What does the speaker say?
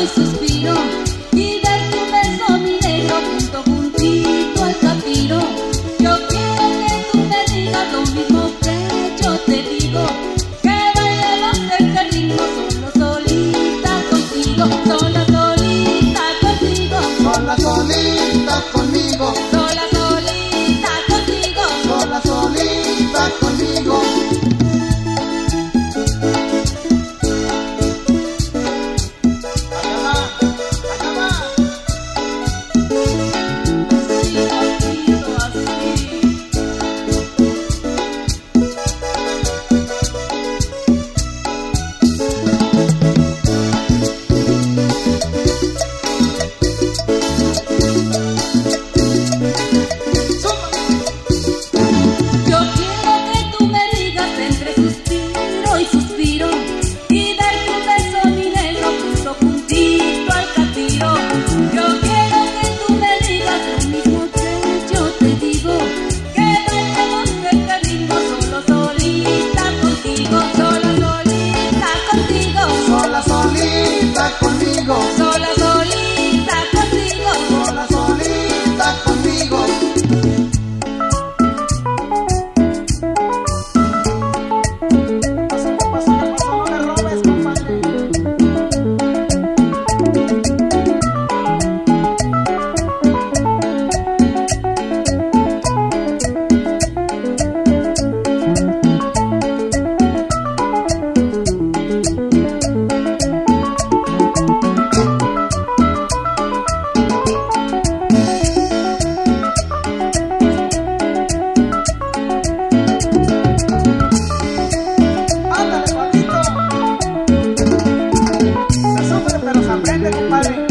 suspiro y dar tu beso mi negro juntito al catiro. Yo quiero que tú me digas lo mismo que yo te digo, que bailemos este ritmo solo solita contigo, sola solita contigo, sola solita conmigo, sola solita contigo, sola solita conmigo. Sola solita contigo, sola solita conmigo. Pasito, no me robes, compadre. Pero se aprende, compadre.